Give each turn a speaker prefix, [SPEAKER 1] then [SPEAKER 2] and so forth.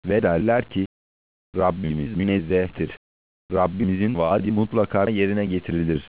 [SPEAKER 1] Ve derler ki, Rabbimiz münezzehtir. Rabbimizin vaadi mutlaka yerine getirilir.